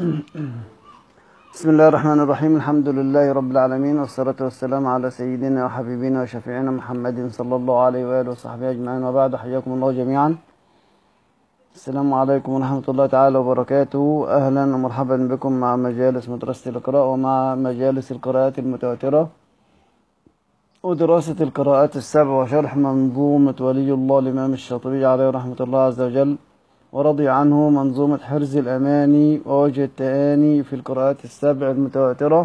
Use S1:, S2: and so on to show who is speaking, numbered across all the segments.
S1: بسم الله الرحمن الرحيم. الحمد لله رب العالمين، والصلاة والسلام على سيدنا وحبيبنا وشفيعنا محمد صلى الله عليه وآله وصحبه أجمعين، وبعد. حياكم الله جميعا. السلام عليكم ورحمة الله تعالى وبركاته. أهلا ومرحبا بكم مع مجالس مدرسة القراءة ومع مجالس القراءات المتواترة ودراسة القراءات السبع وشرح منظومة ولي الله الإمام الشاطبي عليه رحمة الله عز وجل ورضي عنه، منظومة حرز الأماني ووجه التآني في القراءات السبع المتواترة.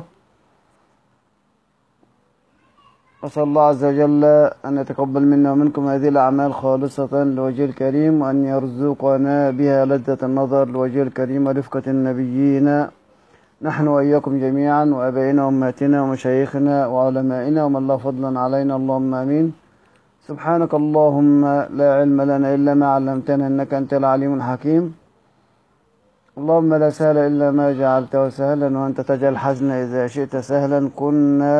S1: أسأل الله عز وجل أن يتقبل منا ومنكم هذه الأعمال خالصة لوجه الكريم، وأن يرزقنا بها لذة النظر لوجه الكريم ورفقة النبيين، نحن وإياكم جميعا، وأبائنا وأمهاتنا ومشايخنا وعلمائنا ومن لا فضلا علينا، اللهم آمين. سبحانك اللهم لا علم لنا إلا ما علمتنا إنك أنت العليم الحكيم. اللهم لا سهل إلا ما جعلته سهلا، وأنت تجعل الحزن إذا شئت سهلا. كنا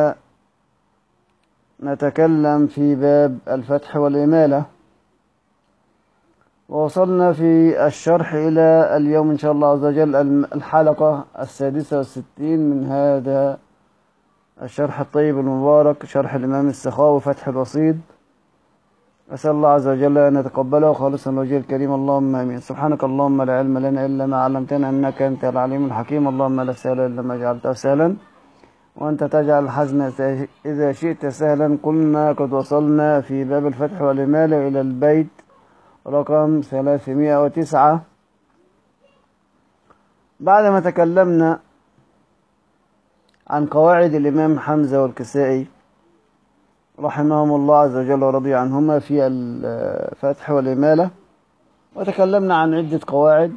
S1: نتكلم في باب الفتح والإمالة، ووصلنا في الشرح إلى اليوم إن شاء الله عز وجل الحلقة 66 من هذا الشرح الطيب المبارك، شرح الإمام السخاوي فتح الوصيد. أسأل الله عز وجل أن يتقبله خالصا لوجه الكريم، اللهم آمين. سبحانك اللهم لا علم لنا إلا ما علمتنا إنك أنت العليم الحكيم. اللهم لا سهل إلا ما جعلته سهلا، وأنت تجعل الحزن إذا شئت سهلا. قلنا قد وصلنا في باب الفتح والإمالة إلى البيت رقم 309 بعدما تكلمنا عن قواعد الإمام حمزة والكسائي رحمهم الله عز وجل ورضي عنهما في الفتح والإمالة، وتكلمنا عن عدة قواعد،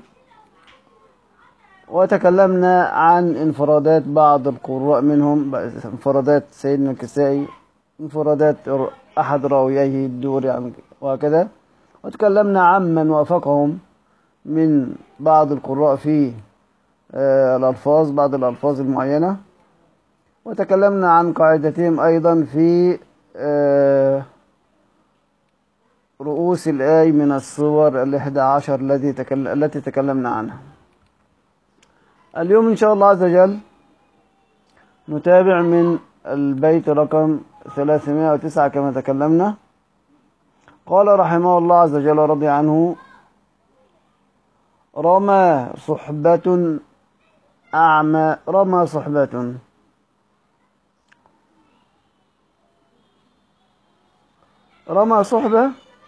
S1: وتكلمنا عن انفرادات بعض القراء منهم، انفرادات سيدنا الكسائي، انفرادات أحد راوييه الدوري وهكذا، وتكلمنا عن من وافقهم من بعض القراء في الألفاظ، بعض الألفاظ المعينة، وتكلمنا عن قاعدتهم أيضا في رؤوس الآي من الصور 11 التي تكلمنا عنها. اليوم إن شاء الله عز وجل نتابع من البيت رقم 309 كما تكلمنا. قال رحمه الله عز وجل ورضي عنه: رمى صحبة أعمى. رمى صحبة، رمى صحبة،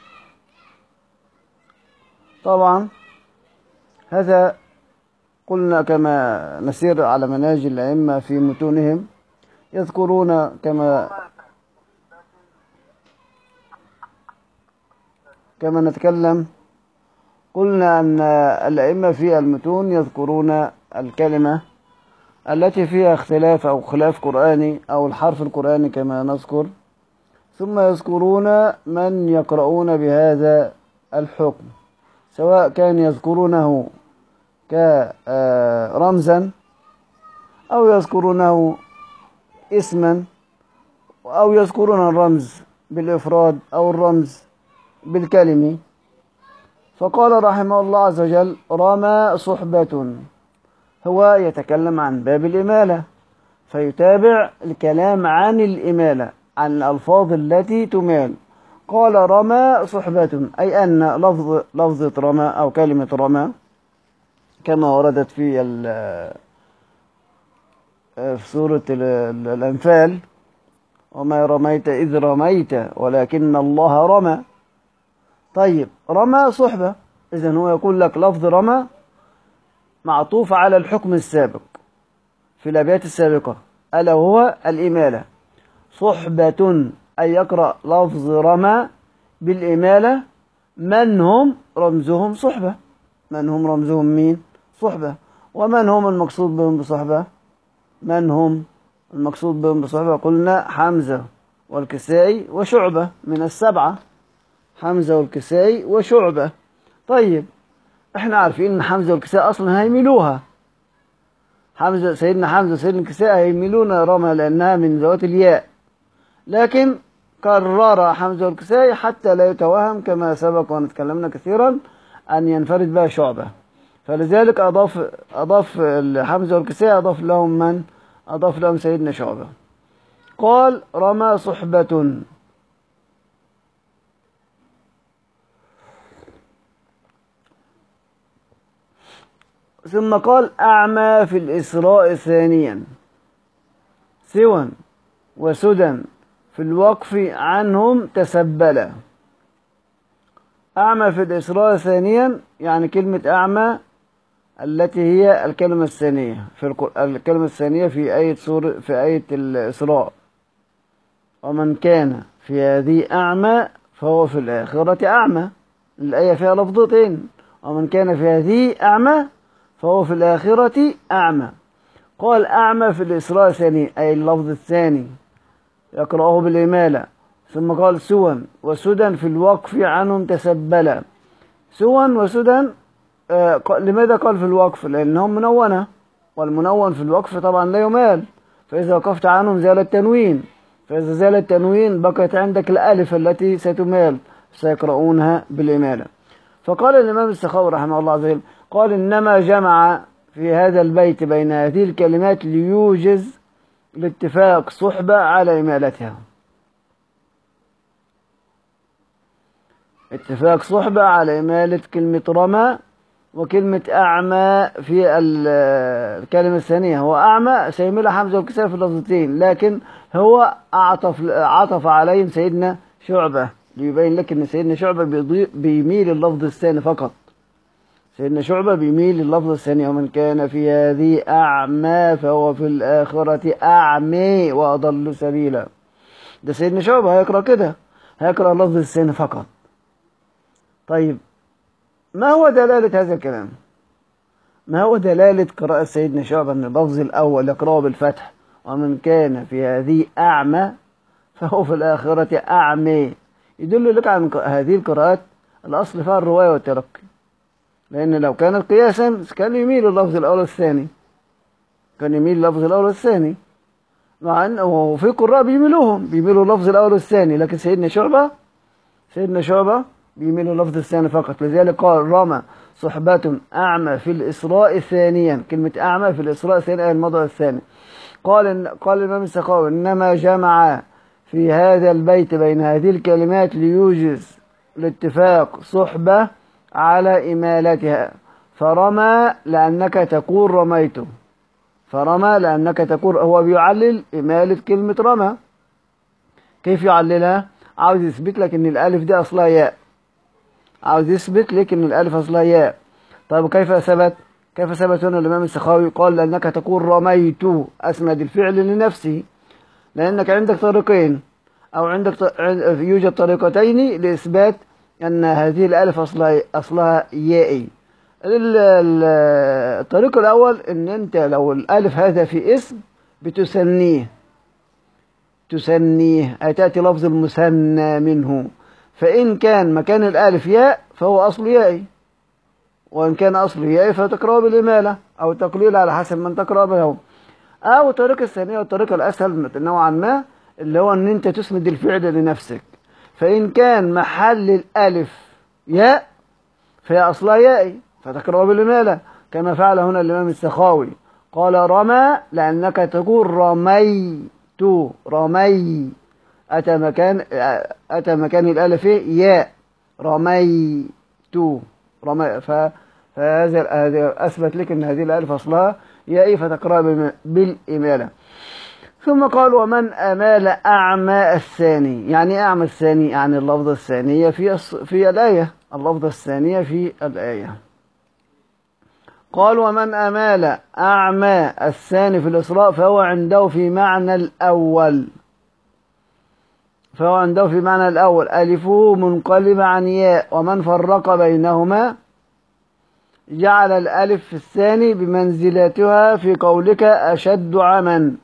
S1: طبعا هذا قلنا كما نسير على منهج الأئمة في متونهم، يذكرون كما نتكلم. قلنا أن الأئمة في المتون يذكرون الكلمة التي فيها اختلاف أو خلاف قرآني أو الحرف القرآني كما نذكر، ثم يذكرون من يقرؤون بهذا الحكم، سواء كان يذكرونه كرمزا أو يذكرونه اسما، أو يذكرون الرمز بالإفراد أو الرمز بالكلمة. فقال رحمه الله عز وجل: رمى صحبة، هو يتكلم عن باب الإمالة، فيتابع الكلام عن الإمالة، عن الألفاظ التي تمال. قال: رمى صحبة، أي أن لفظة رمى أو كلمة رمى كما وردت في سورة الأنفال: وما رميت إذ رميت ولكن الله رمى. طيب، رمى صحبة، إذن هو يقول لك لفظ رمى معطوف على الحكم السابق في الأبيات السابقة، ألا وهو الإمالة. صحبة أي يقرأ لفظ رمى بالإمالة، من هم رمزهم صحبة. من هم رمزهم مين؟ صحبة. ومن هم المقصود بهم بصحبة؟ من هم المقصود بهم بصحبة؟ قلنا حمزة والكسائي وشعبة من السبعة، حمزة والكسائي وشعبة. طيب، احنا عارفين ان حمزة والكسائي اصلا هيميلوها، سيدنا حمزة وسيدنا الكسائي هيميلون رمى لانها من ذوات الياء، لكن كرر حمزة والكسائي حتى لا يتوهم كما سبق ونتكلمنا كثيرا أن ينفرد بها شعبة. فلذلك أضاف حمزة والكسائي أضاف لهم من؟ أضاف لهم سيدنا شعبة. قال رمى صحبة. ثم قال أعمى في الإسراء ثانيا سوى وسدى في الوقف عنهم تسبلا. أعمى في الإسراء ثانيا يعني كلمة أعمى التي هي الكلمة الثانية الكلمة الثانية في آية الإسراء. ومن كان في هذه أعمى فهو في الآخرة أعمى. الآية فيها لفظتين، ومن كان في هذه أعمى فهو في الآخرة أعمى. قال أعمى في الإسراء ثانيا أي اللفظ الثاني يقرأه بالإمالة. ثم قال سوى وسدى في الوقف عنهم تسبلا. سوى وسدى لماذا قال في الوقف؟ لأنهم منونة، والمنون في الوقف طبعا لا يمال، فإذا وقفت عنهم زال التنوين، فإذا زال التنوين بقيت عندك الألف التي ستمال، سيقرؤونها بالإمالة. فقال الإمام السخاوي رحمه الله عز وجل قال إنما جمع في هذا البيت بين هذه الكلمات ليوجز الاتفاق صحبة على إمالتها. اتفاق صحبة على إمالة كلمة رمى وكلمة أعمى في الكلمة الثانية. هو أعمى سيميل حمزة والكسائي في اللفظتين، لكن هو عطف عليهم سيدنا شعبة ليبين لك أن سيدنا شعبة بيميل اللفظ الثاني فقط. سيدنا شعبة بيميل اللفظ الثاني ومن كان في هذه أعمى فهو في الآخرة أعمى وأضل سبيلا. ده سيدنا شعبة هيقرأ كده، هيقرأ اللفظ الثاني فقط. طيب ما هو دلالة هذا الكلام؟ ما هو دلالة قراءة سيدنا شعبة أن اللفظ الأول يقرأه بالفتح ومن كان في هذه أعمى فهو في الآخرة أعمى؟ يدل لك عن هذه القراءات الأصل فيها الرواية والترقي، لأن لو كانت قياسا كان يميل اللفظ الأول والثاني، كان يميل اللفظ الأول والثاني، مع أنه في قراء بيميلوا اللفظ الأول والثاني، لكن سيدنا شعبة بيميل اللفظ الثاني فقط. لذلك قال رمى صحبة أعمى في الإسراء ثانيا. كلمة أعمى في الإسراء ثانيا الموضع الثاني. قال الإمام السخاوي إنما جمع في هذا البيت بين هذه الكلمات ليوجز الاتفاق صحبة على إمالتها. فرمى لأنك تقول رميته، فرمى لأنك تقول، هو بيعلل إمالة كلمة رمى. كيف يعللها؟ عاوز يثبت لك إن الألف دي أصلها ياء، عاوز يثبت لك إن الألف أصلها ياء. طيب كيف ثبت هنا الإمام السخاوي؟ قال لأنك تقول رميت، أسند الفعل لنفسه، لأنك عندك طريقين أو يوجد طريقتين لإثبات أن هذه الألف أصلها يائي. الطريق الأول أن أنت لو الألف هذا في اسم تسنيه تأتي لفظ المثنى منه، فإن كان مكان الألف ياء فهو أصل يائي، وإن كان أصله يائي فتقرأه بالإمالة أو التقليل على حسب من تقرأ به. أو الطريقة الثانية والطريقة الأسهل نوعا ما اللي هو أن أنت تسند الفعل لنفسك، فإن كان محل الألف ياء فهي أصلها يائي فتقرأه بالإمالة، كما فعل هنا الإمام السخاوي. قال رمى لأنك تقول رمي أتى مكان الألف ياء، رمي. فهذا أثبت لك أن هذه الألف أصلها يائي فتقرأ بالإمالة. ثم قال ومن أمال أعمى الثاني. يعني أعمى الثاني يعني اللفظة الثانية في الآية، اللفظة الثانية في الآية. قال ومن أمال أعمى الثاني في الإسراء فهو عنده في معنى الأول، ألفه منقلبة عن ياء، ومن فرق بينهما جعل الألف في الثاني بمنزلتها في قولك أشد عما.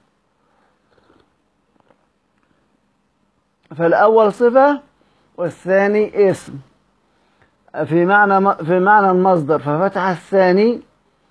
S1: فالأول صفة والثاني اسم في معنى المصدر، ففتح الثاني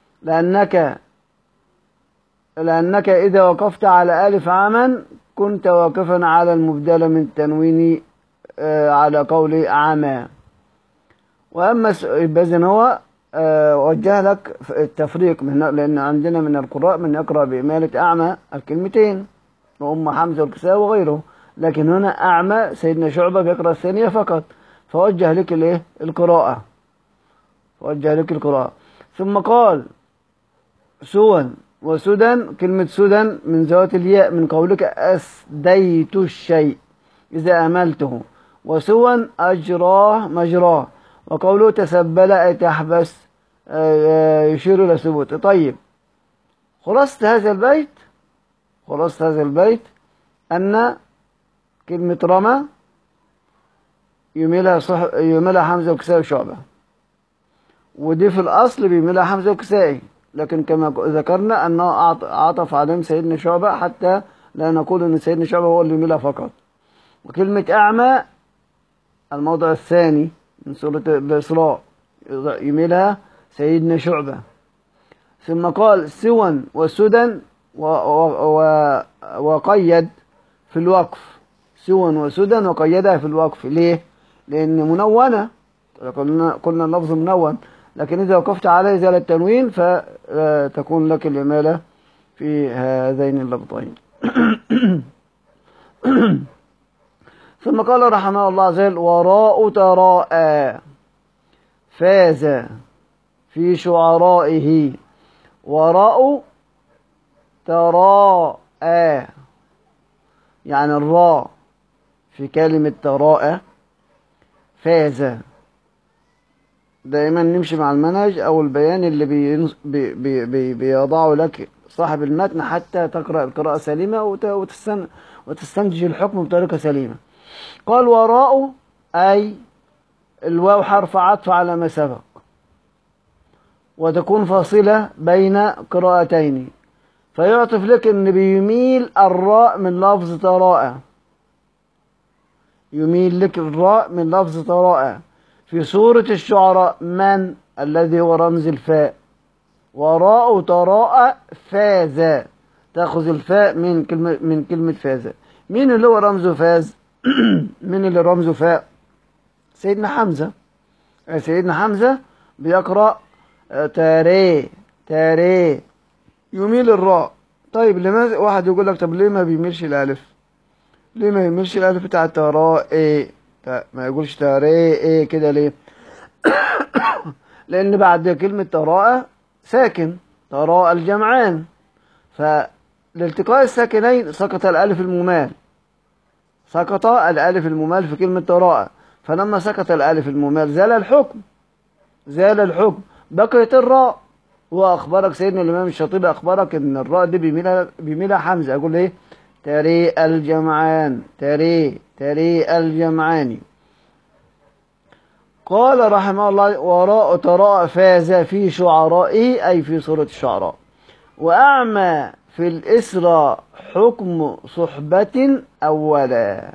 S1: لأنك إذا وقفت على ألف عمن كنت واقفا على المبدل من التنوين على قول عما. وأما إذن هو وجه لك التفريق لأن عندنا من القراء من يقرأ بإمالة أعمى الكلمتين وأم حمزة والكساء وغيره، لكن هنا أعمى سيدنا شعبة بيقرأ الثانية فقط، فوجه لك الإيه القراءة، وجه لك القراءة. ثم قال سوا وسدى، كلمة سدى من ذوات الياء من قولك أسديت الشيء إذا أملته، وسوا أجراه مجراه، وقوله تسبل أي تحبس يشير إلى ثبوت. طيب خلاصة هذا البيت أن كلمة رمى يميلها حمزة وكسائي وشعبة، ودي في الأصل بيميلها حمزة وكسائي، لكن كما ذكرنا أنه عطف عليهم سيدنا شعبة حتى لا نقول أن سيدنا شعبة هو اللي يميلها فقط. وكلمة أعمى الموضع الثاني من سورة الإسراء يميلها سيدنا شعبة. ثم قال سوا وسدى وقيد في الوقف، سوا وسدى وقيدها في الوقف. ليه؟ لأن منونة، قلنا اللفظ منون، لكن إذا وقفت على إزالة التنوين فتكون لك الإمالة في هذين اللفظين. ثم قال رحمه الله عز وجل وراء تراءى فاز في شعرائه، وراء تراءى يعني الراء في كلمة تراءى فاز. دائما نمشي مع المنهج أو البيان اللي بيضعه لك صاحب المتن حتى تقرأ القراءة سليمة وتستنتج الحكم بطريقة سليمة. قال وراء أي الواو حرف عطف على ما سبق، وتكون فاصلة بين قراءتين، فيعطف لك ان بيميل الراء من لفظ تراءى، يميل لك الراء من لفظ تراءى في سورة الشعراء من الذي هو رمز الفاء، وراء تراءى فاز، تأخذ الفاء من كلمة فاز. مين اللي هو رمزه فاز؟ مين اللي رمزه فاء؟ سيدنا حمزة. سيدنا حمزة بيقرأ تاري تاري يميل الراء. طيب لماذا واحد يقول لك طب ليه ما بيميلش الالف؟ ليه ما يميلش الالف بتاع تراء ما يقولش تاري كده ليه؟ لان بعد كلمة تراء ساكن، تراء الجمعان، فلالتقاء الساكنين سقط الالف الممال، سقط الالف الممال في كلمة تراء، فلما سقط الالف الممال زال الحكم بقيت الراء. واخبرك سيدنا الامام الشاطبي اخبرك ان الراء دي بيميلها حمزه، اقول ايه؟ تري الجمعان، تري الجمعان. قال رحمه الله وراء تراء فاز في شعرائه اي في سوره الشعراء. واعمى في الاسرى حكم صحبة اولا،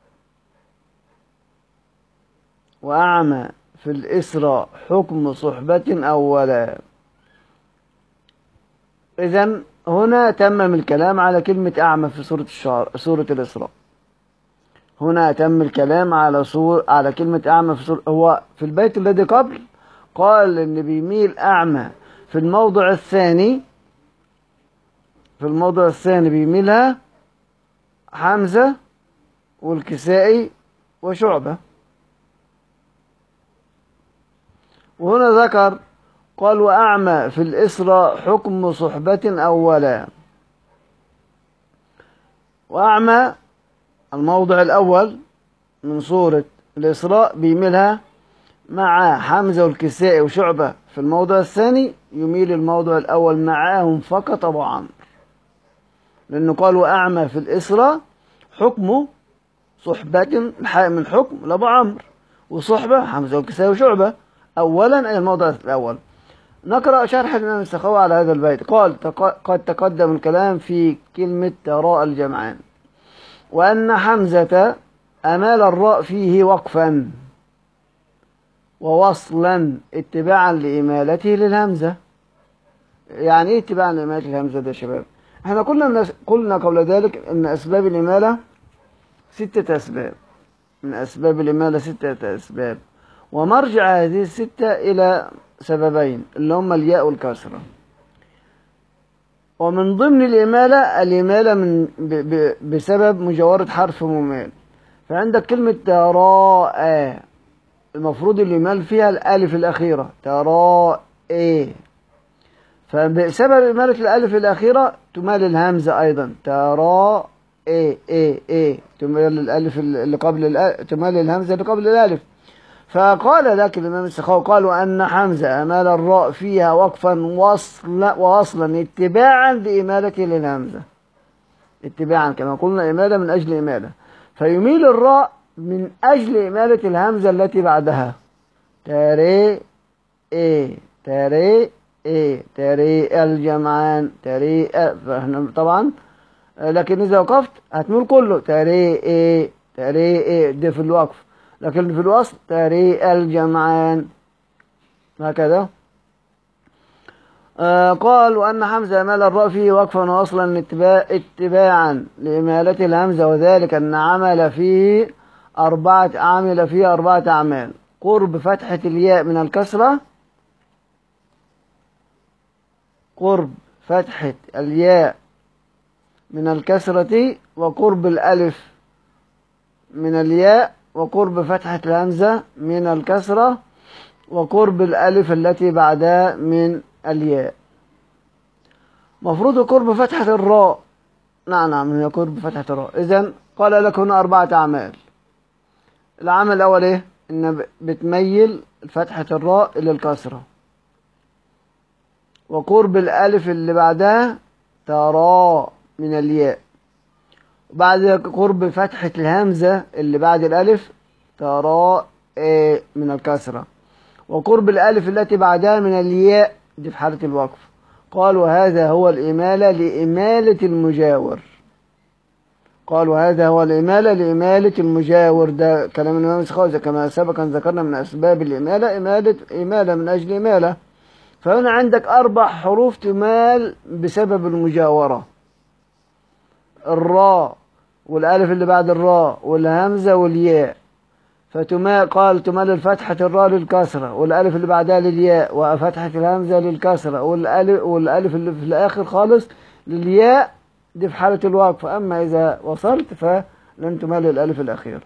S1: واعمى في الاسرى حكم صحبة اولا. إذن هنا تمم الكلام على كلمة أعمى في سورة الإسراء. هنا تم الكلام على كلمة أعمى في هو في البيت الذي قبل قال إن بيميل أعمى في الموضع الثاني، بيميلها حمزة والكسائي وشعبة. وهنا ذكر قال وأعمى في الإسرى حكم صحبة أولا. وأعمى الموضع الأول من سورة الإسراء بيميلها مع حمزة والكسائي وشعبة، في الموضع الثاني يميل الموضع الأول معاهم فقط أبو عمرو، لأنه قال وأعمى في الإسرى حكم صحبة، الحاء من حكم لأبو عمرو، وصحبة حمزة والكسائي وشعبة أولا أي الموضع الأول. نقرأ شرح الإمام السخاوي على هذا البيت. قال قد تقدم الكلام في كلمة تراء الجمعان، وأن حمزة أمال الراء فيه وقفا ووصلا اتباعا لإمالته للهمزة. يعني إيه اتباعا لإمالته للهمزة ده يا شباب؟ احنا قلنا قبل ذلك أن أسباب الإمالة 6 أسباب، من أسباب الإمالة 6 أسباب، ومرجع هذه 6 إلى سببين اللي هما الياء والكسرة. ومن ضمن الإمالة بسبب مجاورة حرف ممال. فعندك كلمة تراءى المفروض الإمال فيها الألف الأخيرة تراءى، فبسبب إمالة الألف الأخيرة تمال الهمزة أيضا تراءى تمال الألف اللي قبل تمال الهمزة اللي قبل الألف. فقال لك الإمام السخاوي قالوا أن حمزة أمال الراء فيها وقفا ووصلا اتباعا لإمالة للهمزة، اتباعا كما قلنا إمالة من أجل إمالة، فيميل الراء من أجل إمالة الهمزة التي بعدها تري تري الجمعان تري فاحنا طبعا، لكن إذا وقفت هتميل كله تري دي في الوقف، لكن في الوصل تري الجمعان هكذا. قال وأن حمزة أمال الراء فيه وقفا وأصلا اتباعا لإمالة الهمزة، وذلك أن عمل فيه أربعة أعمال: قرب فتحة الياء من الكسرة، قرب فتحة الياء من الكسرة، وقرب الألف من الياء، وقرب فتحة الهمزة من الكسرة، وقرب الألف التي بعدها من الياء. مفروض قرب فتحة الراء، نعم هي قرب فتحة الراء. إذن قال لك هنا 4 أعمال. العمل الأول إيه؟ إن بتميل فتحة الراء إلى الكسرة، وقرب الألف اللي بعدها تراء من الياء، وبعد قرب فتحة الهمزة اللي بعد الألف تراء من الكسرة، وقرب الألف التي بعدها من الياء دي في حالة الوقف. قال وهذا هو الإمالة لإمالة المجاور. قال وهذا هو الإمالة لإمالة المجاور، ده كلام الإمام السخاوي كما سبقا ذكرنا من أسباب الإمالة إمالة من أجل إمالة. فهنا عندك 4 حروف تمال بسبب المجاورة: الراء والألف اللي بعد الراء والهمزة والياء. فتمال قال تمال الفتحة الراء للكسرة، والألف اللي بعدها للياء، وفتحة الهمزة للكسرة، والألف اللي في الآخر خالص للياء دي في حالة الوقف. أما إذا وصلت فلن تمال الألف الأخيرة.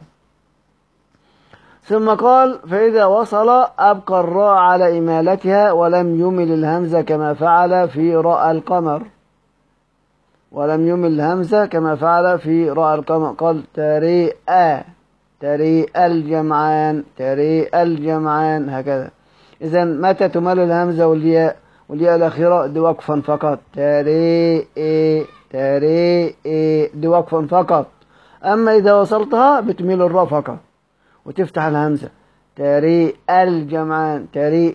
S1: ثم قال فإذا وصل أبقى الراء على إمالتها ولم يمل الهمزة كما فعل في راء القمر، ولم يمل الهمزة كما فعل في راء القمر. قال تري الجمعان هكذا. إذا متى تمال الهمزة والياء الأخيرة دي وقفا فقط تري دي وقفا فقط. أما إذا وصلتها بتميل الراء فقط وتفتح الهمزة تري الجمعان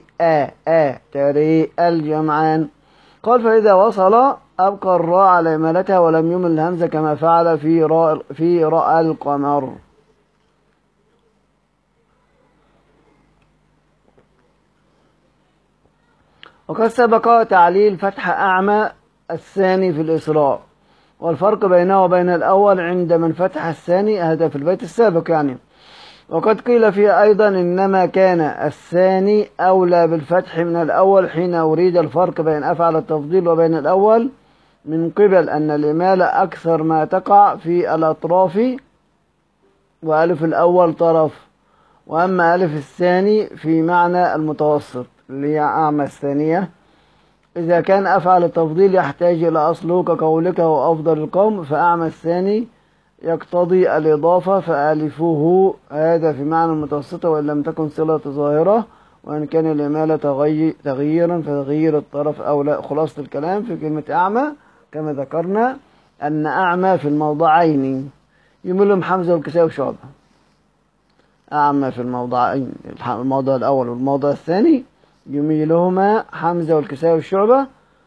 S1: تري الجمعان. قال فإذا وصل أبقى الراء على إمالتها ولم يمل الهمزة كما فعل في راء القمر. وقد سبق تعليل فتح أعمى الثاني في الإسراء، والفرق بينه وبين الأول عند من فتح الثاني، هذا في البيت السابق يعني. وقد قيل فيه أيضا إنما كان الثاني أولى بالفتح من الأول حين أريد الفرق بين أفعل التفضيل وبين الأول، من قبل أن الإمالة أكثر ما تقع في الأطراف، وألف الأول طرف، وأما ألف الثاني في معنى المتوسط اللي هي أعمى الثانية. إذا كان أفعل التفضيل يحتاج إلى أصله كقولك هو أفضل القوم، فأعمى الثاني يقتضي الإضافة، فألفه هذا في معنى المتوسطة وإن لم تكن صلة ظاهرة، وإن كان الإمالة تغييرا فتغيير الطرف أولى. خلاصة الكلام في كلمة أعمى كما ذكرنا أن أعمى في الموضعين يملهم حمزة والكساء وشعبة. أعمى في الموضعين، الموضع الأول والموضع الثاني يميلهما حمزة والكساء والشعبة،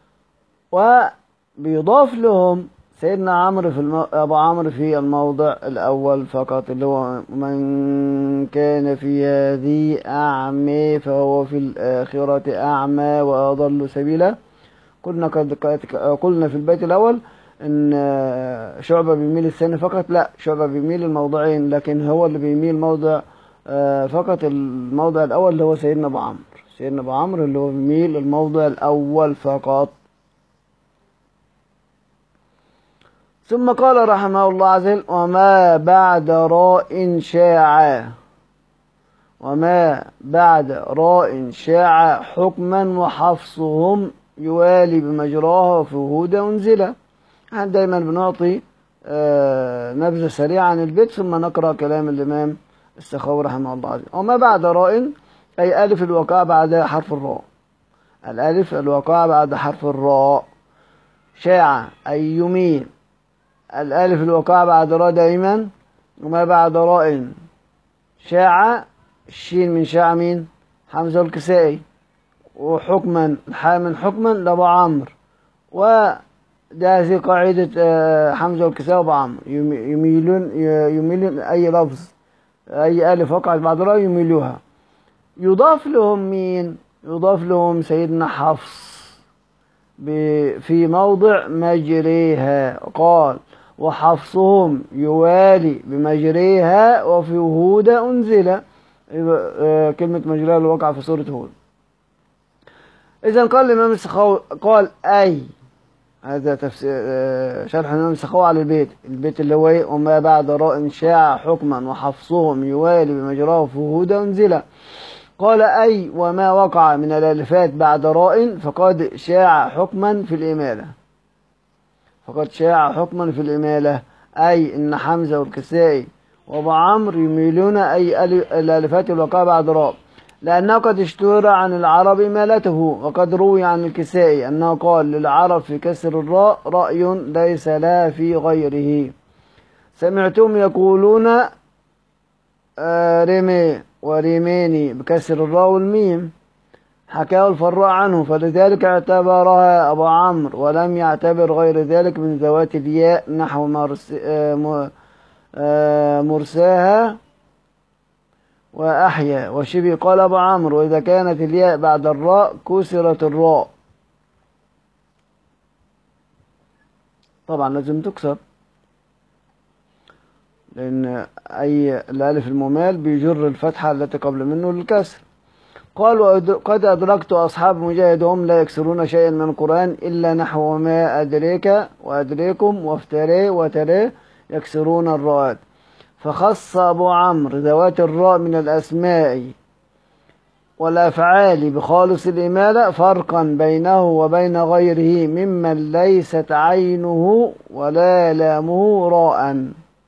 S1: وبيضاف لهم سيدنا عمرو أبو عمرو في الموضع الأول فقط، اللي هو من كان في هذه أعمى فهو في الآخرة أعمى وأضل سبيلا. قلنا في البيت الأول إن شعبة بيميل الثاني فقط، لا، شعبة بيميل الموضعين، لكن هو اللي بيميل موضع فقط، الموضع الأول اللي هو سيدنا أبو عمرو. سيدنا أبو عمرو اللي هو بيميل الموضع الأول فقط. ثم قال رحمه الله عز وجل: وما بعد راء شاع، وما بعد راء شاع حكما وحفصهم يوالي بمجراها وفي وهود أنزلة. احنا دايما بنعطي نبذة سريعة عن البيت ثم نقرأ كلام الإمام السخاوي رحمه الله عز وجل. وما بعد راء أي ألف الوقاع بعد حرف الراء، الألف الوقاع بعد حرف الراء. شاع أي يميل، الألف الوقاع بعد راء دائما. وما بعد راء شاع، الشين من شاع مين؟ حمزة الكسائي. وحكما الحاء من حكما لأبو عمرو، وده في قاعدة حمزة الكسائي وأبو عمرو يميلون أي لفظ، أي ألف وقعت بعد راء يميلوها. يضاف لهم مين؟ يضاف لهم سيدنا حفص في موضع مجريها، قال: وحفصهم يوالي بمجريها وفي وهود أنزل. كلمة مجريها اللي وقع في سورة هود. إذن قال الإمام السخاوي قال أي، هذا تفسير شرح الإمام السخاوي على البيت اللي هو إيه؟ وما بعد راء شاع حكما وحفصهم يوالي بمجراه وفي وهود أنزل. قال أي وما وقع من الألفات بعد راء فقد شاع حكما في الإمالة، فقد شاع حكما في الإمالة، أي إن حمزة والكسائي وأبو عمرو يميلون أي الألفات الوقع بعد راء، لأنه قد اشتهر عن العرب إمالته. وقد روي عن الكسائي أنه قال للعرب في كسر الراء: رأي ليس لا في غيره. سمعتم يقولون رمي وريميني بكسر الراء والميم، حكاه الفراء عنه، فلذلك اعتبرها أبو عمرو ولم يعتبر غير ذلك من ذوات الياء نحو مرساها وأحيا وشبه. قال أبو عمرو: وإذا كانت الياء بعد الراء كسرت الراء. طبعا لازم تكسر، لأن أي الألف الممال بيجر الفتحة التي قبل منه للكسر. قال: وقد أدركت أصحاب مجاهد هم لا يكسرون شيئا من القرآن إلا نحو ما أدريك وأدريكم وافتري وتري يكسرون الراءات. فخص أبو عمرو ذوات الراء من الأسماء والأفعال بخالص الإمالة، فرقا بينه وبين غيره ممن ليست عينه ولا لامه راء.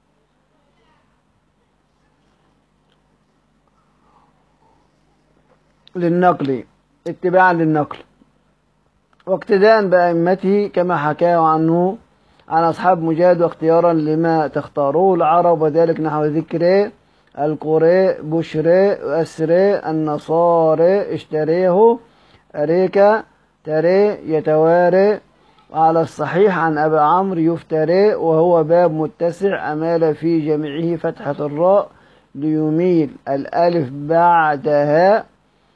S1: للنقل، اتباعا للنقل واقتداء بأئمته كما حكاه عنه عن أصحاب مجاهد، واختيارا لما تختاروه العرب، وذلك نحو ذكر القري بشري أسري النصاري اشتريه أريك تري يتواري. وعلى الصحيح عن أبي عمرو يفتري، وهو باب متسع أمال في جميعه فتحة الراء ليميل الألف بعدها.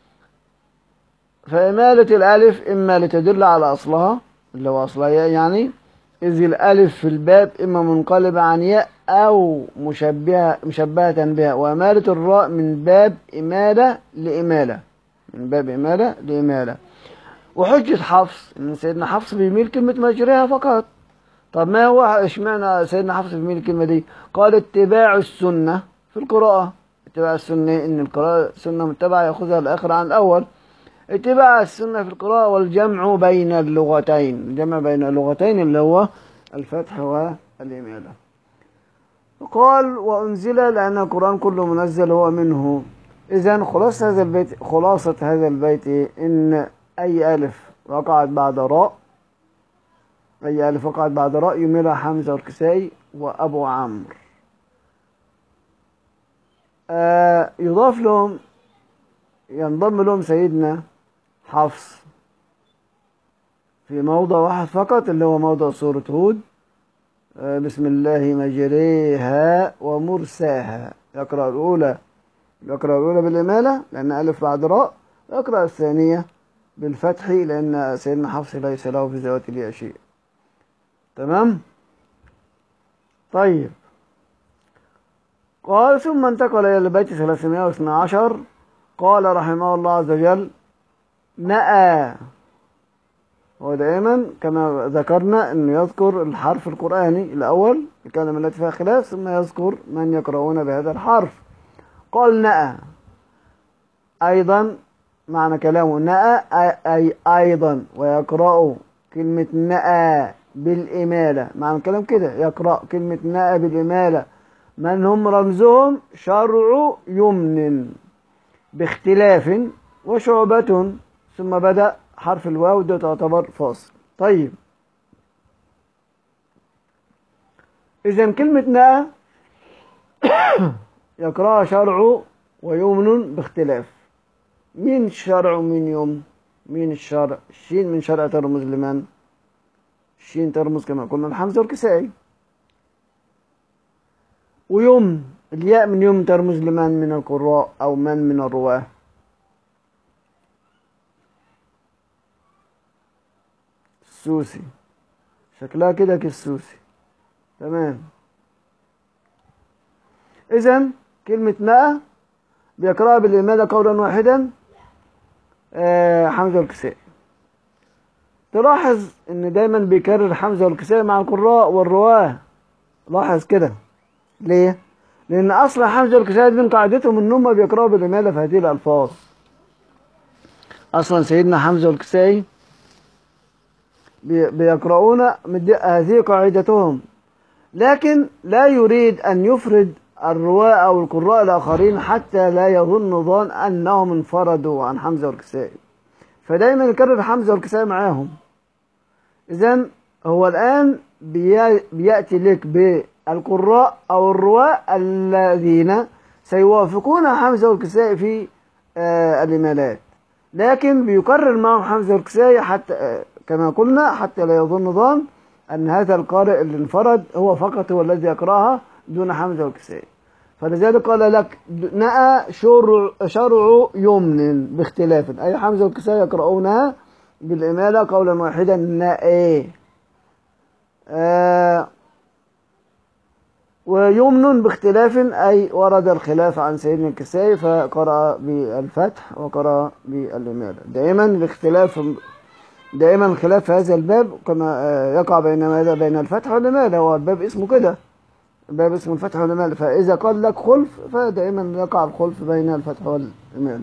S1: فإمالة الألف إما لتدل على أصلها اللي هو أصلها يعني، إذ الألف في الباب إما منقلبة عن ياء أو مشبهة بها. وإمالة الراء من باب إمالة لإمالة، من باب إمالة لإمالة. وحجة حفص إن سيدنا حفص بيميل كلمة مجريها فقط. طب ما هو اشمعنى سيدنا حفص بيميل الكلمة دي؟ قال: اتباع السنة في القراءة. اتباع السنة إن القراءة سنة متبعة يأخذها الآخر عن الأول. اتباع السنة في القراءة والجمع بين اللغتين، الجمع بين اللغتين اللي هو الفتح والإمالة. قال: وأنزل لأن القرآن كله منزل هو منه. إذن خلاصة هذا البيت إن أي ألف وقعت بعد راء، أي ألف وقعت بعد راء يميلها حمزة والكسائي وأبو عمرو. يضاف لهم، ينضم لهم سيدنا حفص في موضع واحد فقط اللي هو موضع سورة هود: بسم الله مجريها ومرساها. يقرأ الأولى بالإمالة لأن ألف بعد راء، ويقرأ الثانية بالفتح لأن سيدنا حفص ليس له في ذوات الياء شيء. تمام؟ طيب. قال: ثم انتقل إلى البيت 312. قال رحمه الله عز وجل: نأى. هو دائما كما ذكرنا أنه يذكر الحرف القرآني الأول الكلمة التي فيها خلاف، ثم يذكر من يقرؤون بهذا الحرف. قال نأى أيضا، معنى كلامه نأى أي أيضا، ويقرأ كلمة نأى بالإمالة. معنى الكلام كده، يقرأ كلمة نأى بالإمالة. من هم رمزهم؟ شرع يمن باختلاف وشعبة، ثم بدأ حرف الواو، ده تعتبر فاصل. طيب، إذن كلمة نأى يقرأها شرع ويمن باختلاف. مين شرع ومين يمن؟ مين الشرع؟ الشين من شرع ترمز لمن؟ الشين ترمز كما قلنا الحمزة والكسائي. ويمن، الياء من يمن ترمز لمن من القراء أو من الرواة؟ السوسي، شكلها كده كالسوسي. تمام. إذن كلمة نأى بيقرأها بالإمالة قولا واحدا حمزة والكسائي. تلاحظ ان دايما بيكرر حمزة والكسائي مع القراء والرواه. لاحظ كده. ليه؟ لان اصلا حمزة والكسائي من قاعدتهم انهم بيقرأوا بالإمالة في هذه الالفاظ. اصلا سيدنا حمزة والكسائي بيقرؤون، هذه قاعدتهم، لكن لا يريد ان يفرد الرواة او القراء الاخرين حتى لا يظن ظان انهم انفردوا عن حمزة والكسائي، فدايما يكرر حمزة والكسائي معاهم. إذن هو الآن بيأتي لك بالقراء أو الرواة الذين سيوافقون حمزة والكسائي في الإمالات، لكن بيكرر معهم حمزة والكسائي حتى كما قلنا حتى لا يظن ظان أن هذا القارئ اللي انفرد هو فقط هو الذي يقرأها دون حمزة والكسائي. فلذلك قال لك نأى شرع يمن باختلاف، أي حمزة والكسائي يقرؤونها بالإمالة قولا واحدا نأى. ويمن باختلاف أي ورد الخلاف عن سيدنا الكسائي فقرأ بالفتح وقرأ بالإمالة. دائما الاختلاف، دائما الخلاف في هذا الباب كما يقع بين الفتح والإمالة. هو الباب اسمه كده، الباب اسمه الفتح والإمالة، فإذا قال لك خلف فدائما يقع الخلف بين الفتح والإمالة.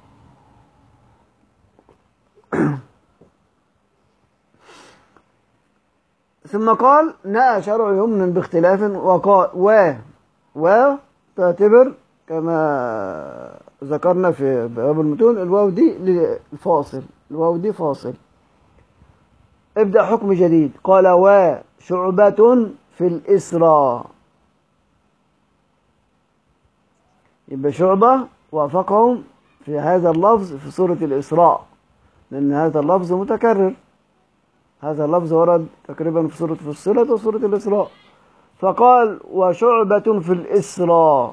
S1: ثم قال نأى شرع يمن باختلاف، وقال تعتبر كما ذكرنا في باب المتون الواو دي الفاصل، الواو دي فاصل. ابدأ حكم جديد. قال وشعبة في الإسراء، يبقى شعبة وافقهم في هذا اللفظ في سورة الإسراء، لأن هذا اللفظ متكرر. هذا اللفظ ورد تقريبا في سورة فصلت وسورة الإسراء. فقال وشعبة في الإسراء.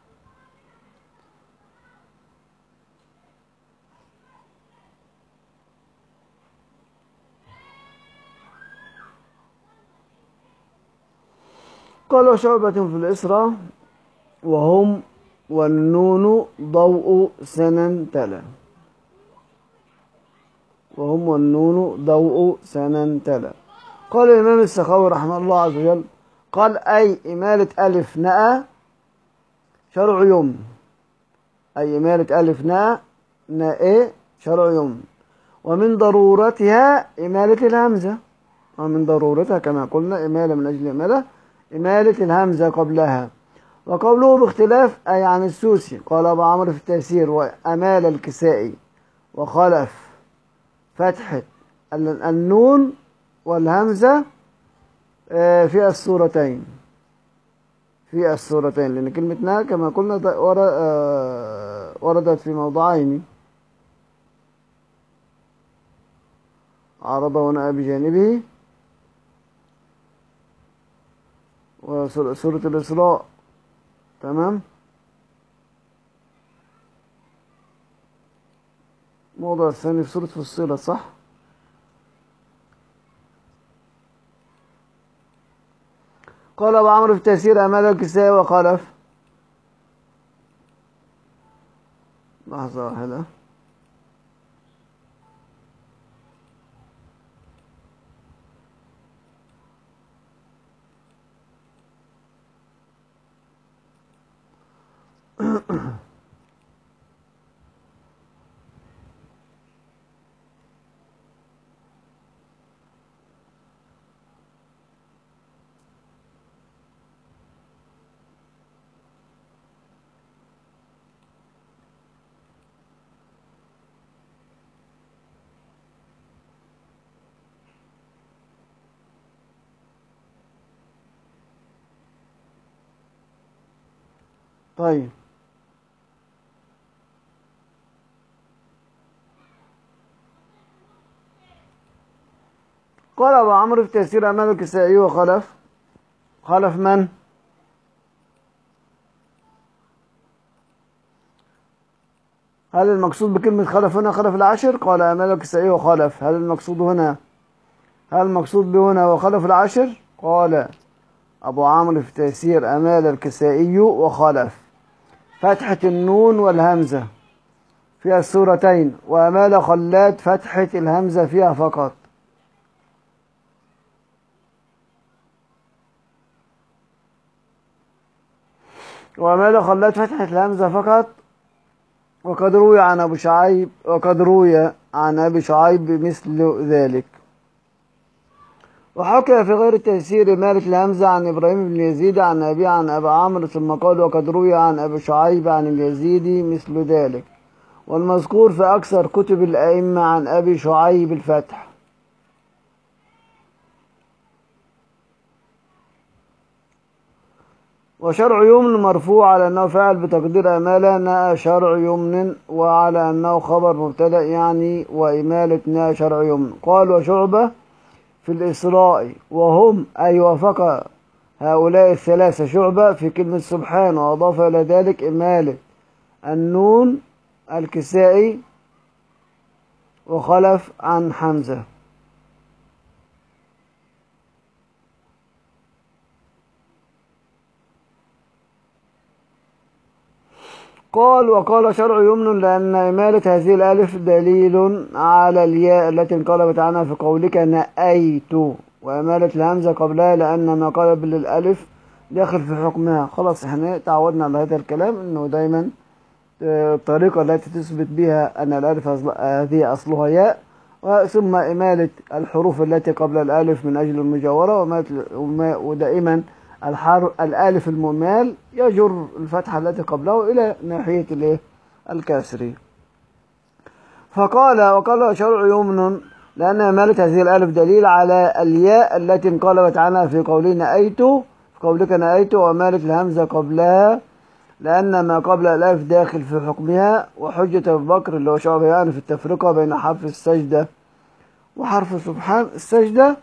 S1: قال وشعبة في الإسراء وهم والنون ضوء سنن تلا، وهم والنون ضوء سنن تلا. قال الإمام السخاوي رحمه الله عز وجل قال أي إمالة ألف نأى شرع يمن، أي إمالة ألف نأى شرع يمن. ومن ضرورتها إمالة الهمزة، ومن ضرورتها كما قلنا إمالة من أجل إمالة الهمزة قبلها. وقوله باختلاف أي عن السوسي. قال أبو عمرو في التيسير وأمال الكسائي وخلف فتحة النون والهمزة في السورتين، في السورتين، لأن كلمة نا كما قلنا وردت في موضعين، عرض ونأى بجانبه وسورة الإسراء. تمام. الموضع الثاني في سورة فصلت، صح؟ قال أبو عمرو في التيسير أمال الكسائي وخلف. لحظة واحدة. طيب، قال أبو عمرو في تيسير أمال الكسائي وخلف. خلف من؟ هل المقصود بكلمة خلف هنا خلف العشر؟ قال أمال الكسائي وخلف. هل المقصود بهنا وخلف العشر؟ قال أبو عمرو في تيسير أمال الكسائي وخلف. فتحة النون والهمزة فيها السورتين، وأمال خلاد فتحة الهمزة فيها فقط. وأمال خلاد فتحة الهمزة فقط. وقد روي عن أبي شعيب مثل ذلك. وحكى في غير التيسير مالك الهمزة عن إبراهيم بن يزيد عن أبي عن أبي عمرو، ثم قال وقد روي عن أبي شعيب عن اليزيدي مثل ذلك. والمذكور في أكثر كتب الأئمة عن أبي شعيب الفتح. وشرع يمن مرفوع على أنه فاعل بتقدير أمالة ناء شرع يمن، وعلى أنه خبر مبتدأ يعني وإمالة ناء شرع يمن. قال وشعبة في الإسراء وهم أي وافق هؤلاء الثلاثة شعبة في كلمة سبحان، وأضاف إلى ذلك إمالة النون الكسائي وخلف عن حمزة. قال وقال شرع يمن لأن إمالة هذه الألف دليل على الياء التي انقلبت عنها في قولك نأيت، وإمالة الهمزة قبلها لأن ما قلب للألف داخل في حكمها. خلاص احنا تعودنا على هذا الكلام، انه دايما الطريقة التي تثبت بها أن الألف هذه أصلها ياء، ثم إمالة الحروف التي قبل الألف من أجل المجاورة، ودائما الألف الممال يجر الفتحة التي قبله إلى ناحية الكسر. وقال شرع يمن لأن إمالة هذه الألف دليل على الياء التي انقلبت عنها في قولك نأيت، وإمالة الهمزة قبلها لأن ما قبل الألف داخل في حكمها. وحجة أبي بكر اللي هو شعبة يعني في التفرقة بين حرف السجدة وحرف سبحان. السجدة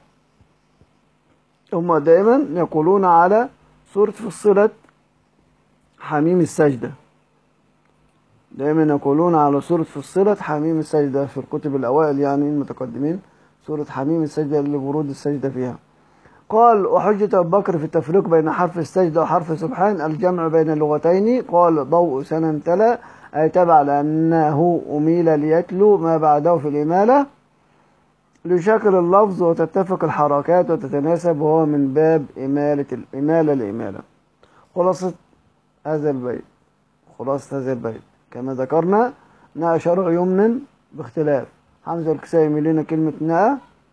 S1: هم دائما يقولون على سورة فصلت حميم السجدة، دائما يقولون على سورة فصلت حميم السجدة في الكتب الأوائل يعني المتقدمين، سورة حميم السجدة لورود السجدة فيها. قال وحجة أبي بكر في التفريق بين حرف السجدة وحرف سبحان الجمع بين اللغتين. قال ضوء سنة امتلأ أي تبع لأنه أميل ليتلو ما بعده في الإمالة ليشكل اللفظ وتتفق الحركات وتتناسب، وهو من باب إمالة لإمالة. خلاصة هذا البيت كما ذكرنا ناء شرع يمن باختلاف. حمزة الكسائي يميلون كلمة ناء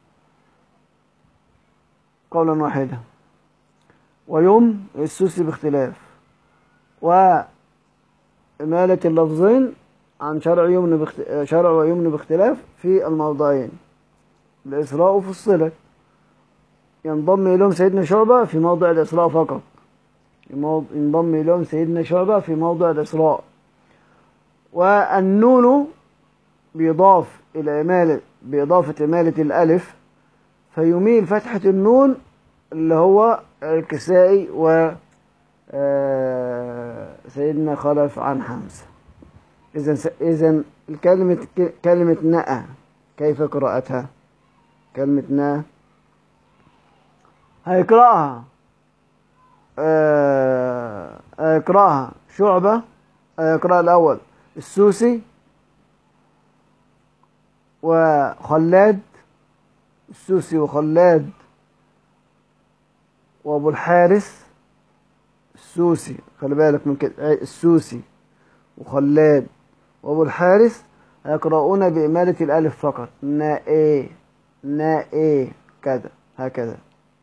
S1: قولا واحدا، ويم السوسي باختلاف. وإمالة اللفظين عن شرع ويمن باختلاف في الموضعين الإسراء وفي الصلة. ينضم إليهم سيدنا شعبة في موضع الإسراء فقط، ينضم إليهم سيدنا شعبة في موضع الإسراء. والنون بإضافة إمالة الألف فيميل فتحة النون اللي هو الكسائي و سيدنا خلف عن حمزة. إذن كلمة نأى كيف قراءتها؟ كلمة نأى هيقرأها شعبة، هيقرأ الأول السوسي وخلاد، السوسي وخلاد وأبو الحارث. السوسي خلي بالك من كده، السوسي وخلاد وأبو الحارث يقرؤون بإمالة الألف فقط، نائي نائي كذا هكذا.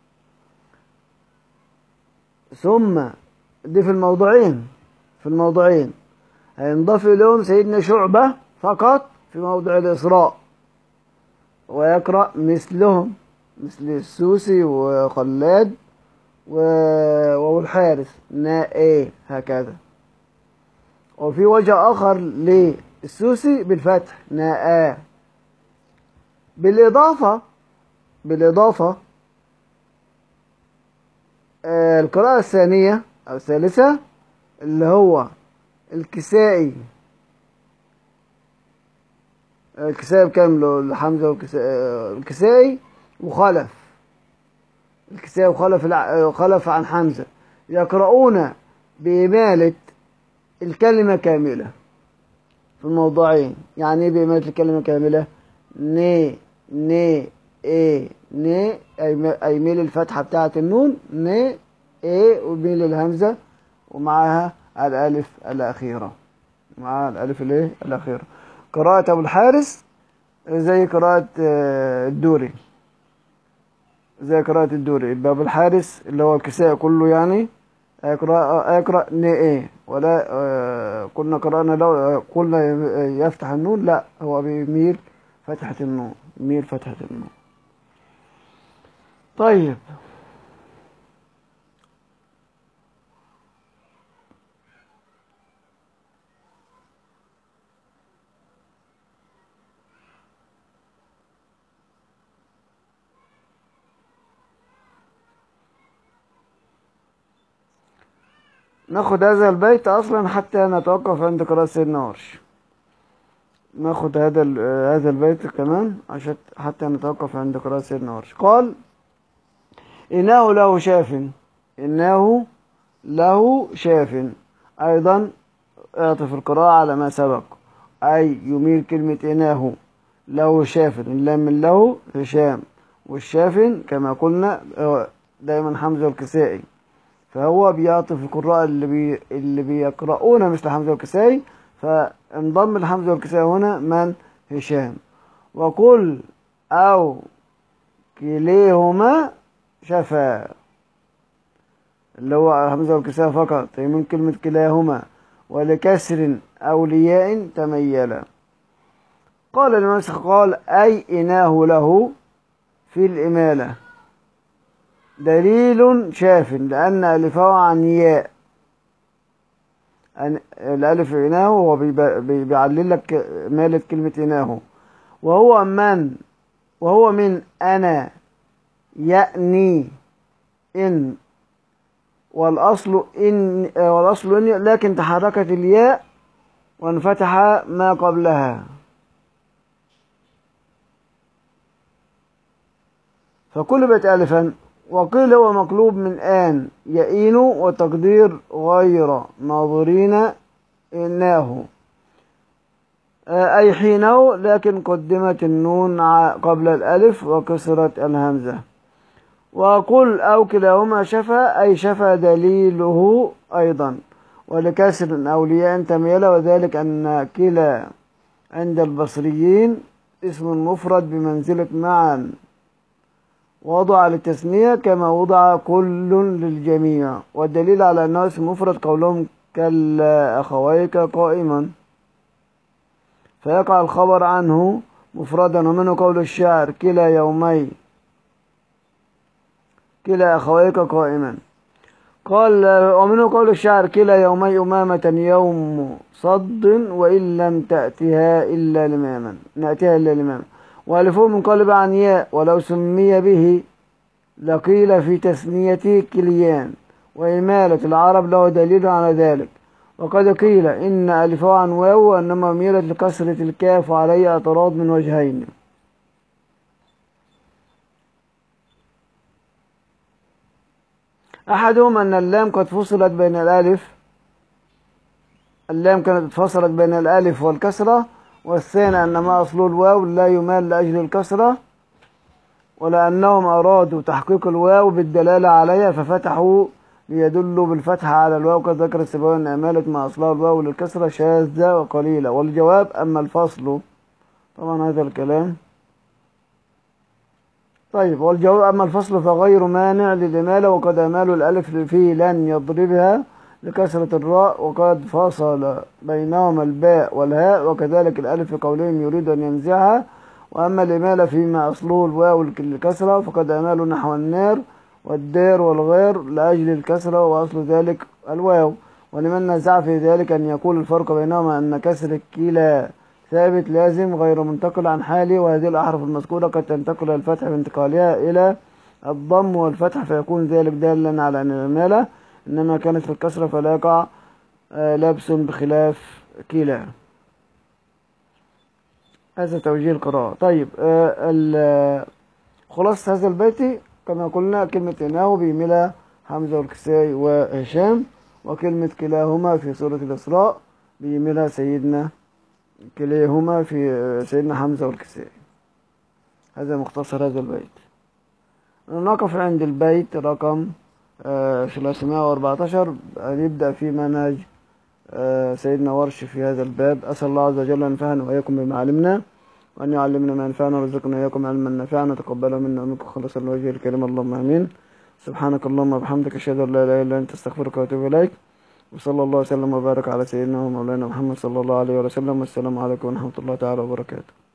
S1: ثم دي في الموضعين، في الموضعين هينضاف إليهم سيدنا شعبة فقط في موضع الإسراء، ويقرأ مثلهم مثل السوسي وخلاد وأبو الحارث نائي هكذا. وفي وجه آخر للسوسي بالفتح ناء. بالإضافة القراءة الثانية أو الثالثة اللي هو الكسائي بكامله الحمزة الكسائي وخلف، الكسائي وخلف عن حمزة يقرؤون بإمالة الكلمة كاملة في الموضعين. يعني ايه بإمالة الكلمة كاملة؟ ني ني اي ني، أيميل الفتحة بتاعة النون ني اي، وميل الهمزة ومعها الألف الأخيرة، معها الألف الأخيرة. قراءة أبو الحارث زي قراءة الدوري، زي قراءة الدوري. يبقى أبو الحارث اللي هو الكساء كله يعني يقرأ نئ، ولا كنا قرأنا لو قلنا يفتح النون، لا هو بيميل فتحة النون، يميل فتحة النون. طيب ناخد هذا البيت أصلا حتى نتوقف عند قراءة سيدنا ورش. ناخد هذا البيت كمان عشان حتى نتوقف عند قراءة سيدنا ورش. قال إنه له شاف، إنه له شاف. أيضا اعطف القراءة على ما سبق، أي يميل كلمة إنه له شاف، اللام من له هشام، والشاف كما قلنا دايما حمزة والكسائي، فهو بيعطف القراء اللي بيقرؤون مثل حمزة والكسائي، فانضم الحمزة والكسائي هنا من هشام. وقل أو كليهما شفا، اللي هو حمزة والكسائي فقط من كلمة كلاهما، ولكسر أولياء تميلا. قال المنسخ قال أي إناه له في الإمالة دليل شاف، لأن ألفه عن ياء، الألف إناه هو بيعلل لك إمالة كلمة إناه، وهو من أنا يأني إن، والأصل إن لكن تحركت الياء وانفتح ما قبلها، فقلبت ألفا. وقيل هو مقلوب من آن يئين، وتقدير غير ناظرين إناه، أي حينه، لكن قدمت النون قبل الألف وكسرت الهمزة. وقل أو كلاهما شفا، أي شفا دليله أيضا، ولكسر أولياء تميل، وذلك أن كلا عند البصريين اسم مفرد بمنزلة معا، وضع للتثنية كما وضع كل للجميع، والدليل على أنه اسم مفرد قولهم كلا أخويك قائما، فيقع الخبر عنه مفردا، ومنه قول الشاعر كلا يومي كلا أخويك قائما. قال ومنه قول الشاعر كلا يومي أمامة يوم صد، وإن لم تأتها إلا لماما، نأتيها إلا لماما. وألفه منقلب عن ياء، ولو سمي به لقيل في تثنيته كليان، وإمالة العرب له دليل على ذلك. وقد قيل إن ألفه عن واو، وإنما ميلت لكسرة الكاف، وعليه اعتراض من وجهين. أحدهم أن اللام قد فصلت بين الألف، اللام كانت اتفصلت بين الألف والكسرة، والثاني أن ما أصل الواو لا يمال لأجل الكسرة، ولأنهم أرادوا تحقيق الواو بالدلالة عليها ففتحوا ليدل بالفتحة على الواو، قد ذكر السبوي أن إمالة ما أصلها الواو للكسرة شاذة وقليلة. والجواب أما الفصل، طبعا هذا الكلام. طيب، والجواب أما الفصل فغير مانع للإمالة، وقد أمال الألف في لن يضربها لكسرة الراء، وقد فصل بينهما الباء والهاء، وكذلك الألف في قولهم يريد أن ينزعها. وأما الإمالة فيما أصله الواو الكسرة فقد أمال نحو النار والدار والغير لأجل الكسرة، وأصل ذلك الواو. ولمن نزع في ذلك أن يقول الفرق بينهما أن كسر الكلا ثابت لازم غير منتقل عن حاله، وهذه الأحرف المذكورة قد تنتقل الفتح بانتقالها إلى الضم والفتح، فيكون ذلك دالا على أن الإمالة إنما كانت في الكسرة، فلا يقع لبس بخلاف كلا. هذا توجيه القراءة. طيب، خلاصة هذا البيت كما قلنا كلمة إنه بيميلها حمزة والكسائي وهشام، وكلمة كلاهما في سورة الإسراء بيميلها سيدنا كليهما في سيدنا حمزة والكسائي. هذا مختصر هذا البيت. نقف عند البيت رقم 314، نبدأ في منهج سيدنا ورش في هذا الباب. أسأل الله عز وجل أن ينفعنا وإياكم بما علمنا، وأن يعلمنا ما ينفعنا، ويرزقنا إياكم علما نافعا، وتقبل منا ومنكم خالصا لوجهه الكريم، اللهم آمين. سبحانك اللهم وبحمدك، أشهد أن لا إله إلا أنت، أستغفرك وأتوب إليك. وصلى الله وسلم وبارك على سيدنا ومولانا محمد صلى الله عليه وسلم. والسلام عليكم ورحمة الله تعالى وبركاته.